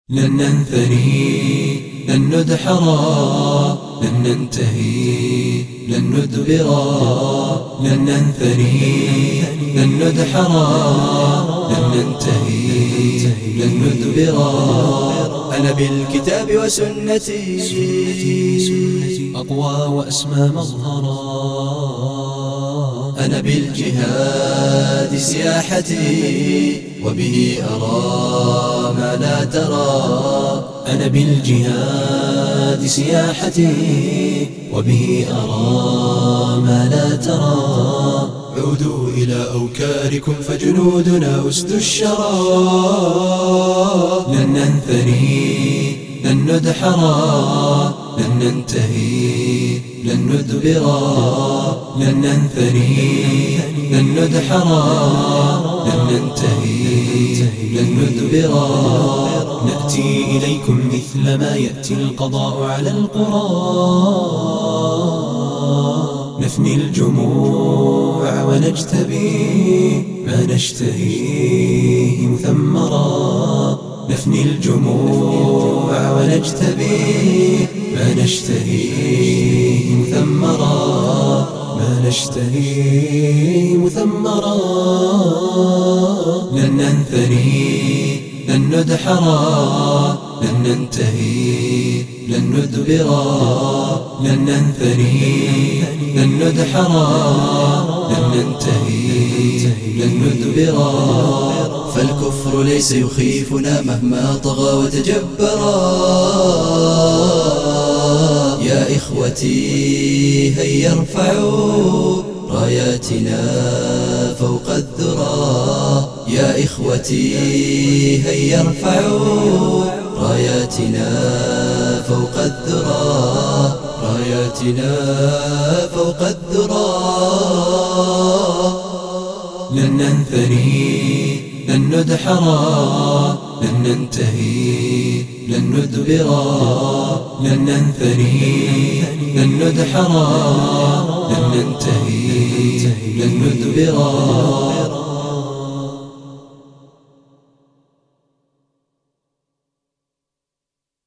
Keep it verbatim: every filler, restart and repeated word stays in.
لن ننثني لن ندحرا لن ننتهي لن ندبرا لن ننثني لن ندحرا لن ننتهي لن ندبرا. أنا بالكتاب وسنتي أقوى وأسمى مظهرا. أنا بالجهاد سياحتي وبه أرى ما لا ترى. أنا بالجهاد سياحتي وبه أرى ما لا ترى. عودوا إلى أوكاركم فجنودنا أسد الشرى. لن ننثني لن ندحرا لن ننتهي لن ندبرا. لن ننثني لن ندحرا لن ننتهي لن ندبرا. نأتي إليكم مثل ما يأتي القضاء على القرى. نفني الجموع ونجتبي ما نشتهيه مثمرا. نفني الجموع ونجتبي ما نشتهيه مثمرا. ما نشتهيه مثمرا. لن ننثني لن ندحرا لن ننتهي لن ندبرا. لن ننثني لن ندحرا لن ننتهي لن ندبرا. فالكفر ليس يخيفنا مهما طغى وتجبرا. يا إخوتي هيا ارفعوا راياتنا فوق الذرى. يا إخوتي هيا ارفعوا راياتنا فوق الذرى. راياتنا فوق الذرى. لن ننثني لن ندحرا لن ننتهي لن ندبرا. لن ننثني لن ندحرا لن ننتهي لن ندبرا.